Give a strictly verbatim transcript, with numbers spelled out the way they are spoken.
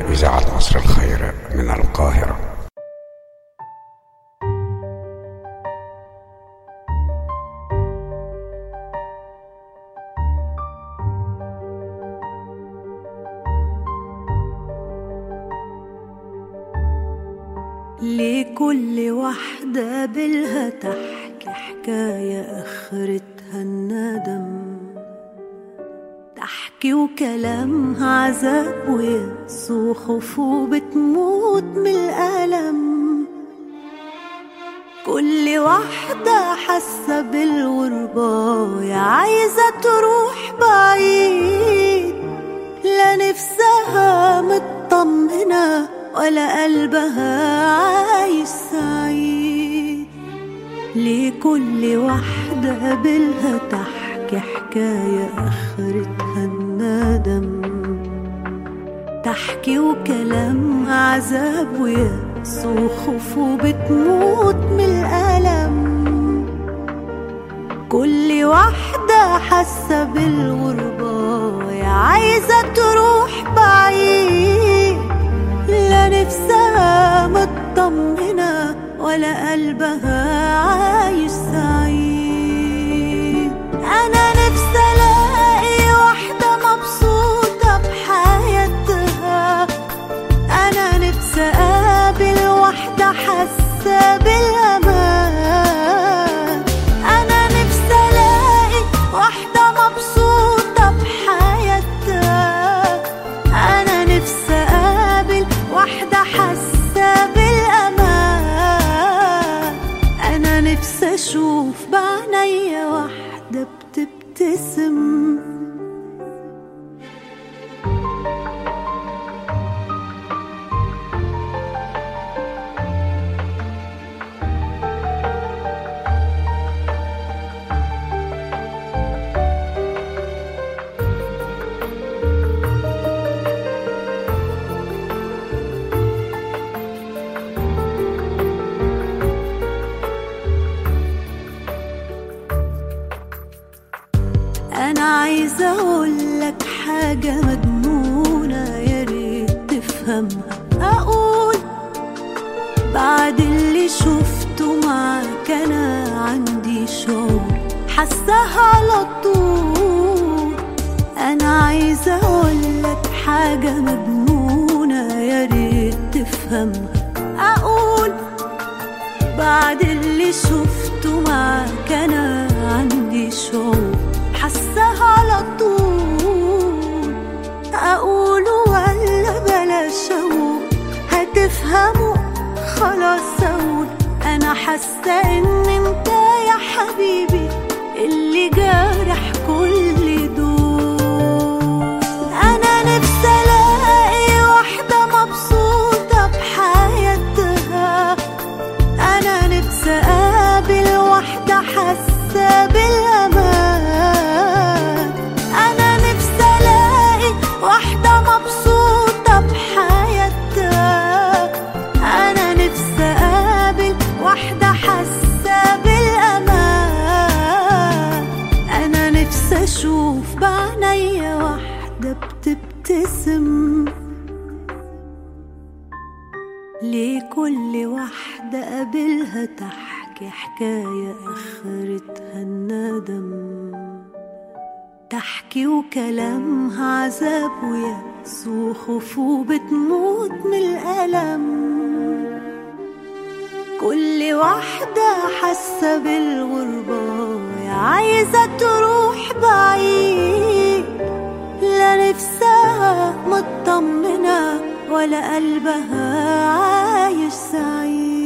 إذاعة عصر الخير من القاهرة. لكل واحدة بالها تحكي حكاية آخرتها الندم، تحكي وكلامها عذاب ويأس وخوف وبتموت من الألم. كل واحدة حاسة بالغربة يا عايزة تروح بعيد، لا نفسها مطمنة ولا قلبها عايش سعيد. لكل واحدة بالها تحكي حكاية آخرتها الندم، تحكي وكلامها عذاب ويأس وخوف وبتموت من الألم. كل واحدة حاسة بالغربة يا عايزة تروح بعيد، لا نفسها مطمنة ولا قلبها عايش سعيد. أنا نفسي ألاقي واحدة مبسوطة بحياتها، أنا نفسي أقابل واحدة حاسة بالأمان. أنا نفسي ألاقي واحدة مبسوطة بحياتها، أنا نفسي أقابل واحدة حاسة بالأمان. أنا نفسي أشوف بعينيا واحدة بتبتسم. أنا عايزة أقولك حاجة مجنونة يا ريت تفهمها. أقول بعد اللي شفته معاك أنا عندي شعور حاساها على طول. أنا عايزة أقولك حاجة مجنونة يا ريت تفهمها. أقول بعد اللي شفته معاك أنا عندي شعور حاساها على طول. أقول ولا بلاش أقول، هتفهموا خلاص. أقول أنا حاسة إن أنت يا حبيبي اللي جارح كل دول. أنا نفسي ألاقي واحدة مبسوطة بحياتها، أنا نفسي أقابل واحدة حاسة بالأمان. أنا نفسي ألاقي واحدة مبسوطة بحياتها، أنا نفسي أقابل واحدة حاسة بالأمان. أنا نفسي أشوف بعينيا واحدة بتبتسم. لكل واحدة قابلها تحكي حكاية آخرتها الندم، تحكي وكلامها عذاب ويأس وخوف وبتموت من الألم. كل واحدة حاسة بالغربة يا عايزة تروح بعيد، لا نفسها مطمنة ولا قلبها عايش سعيد.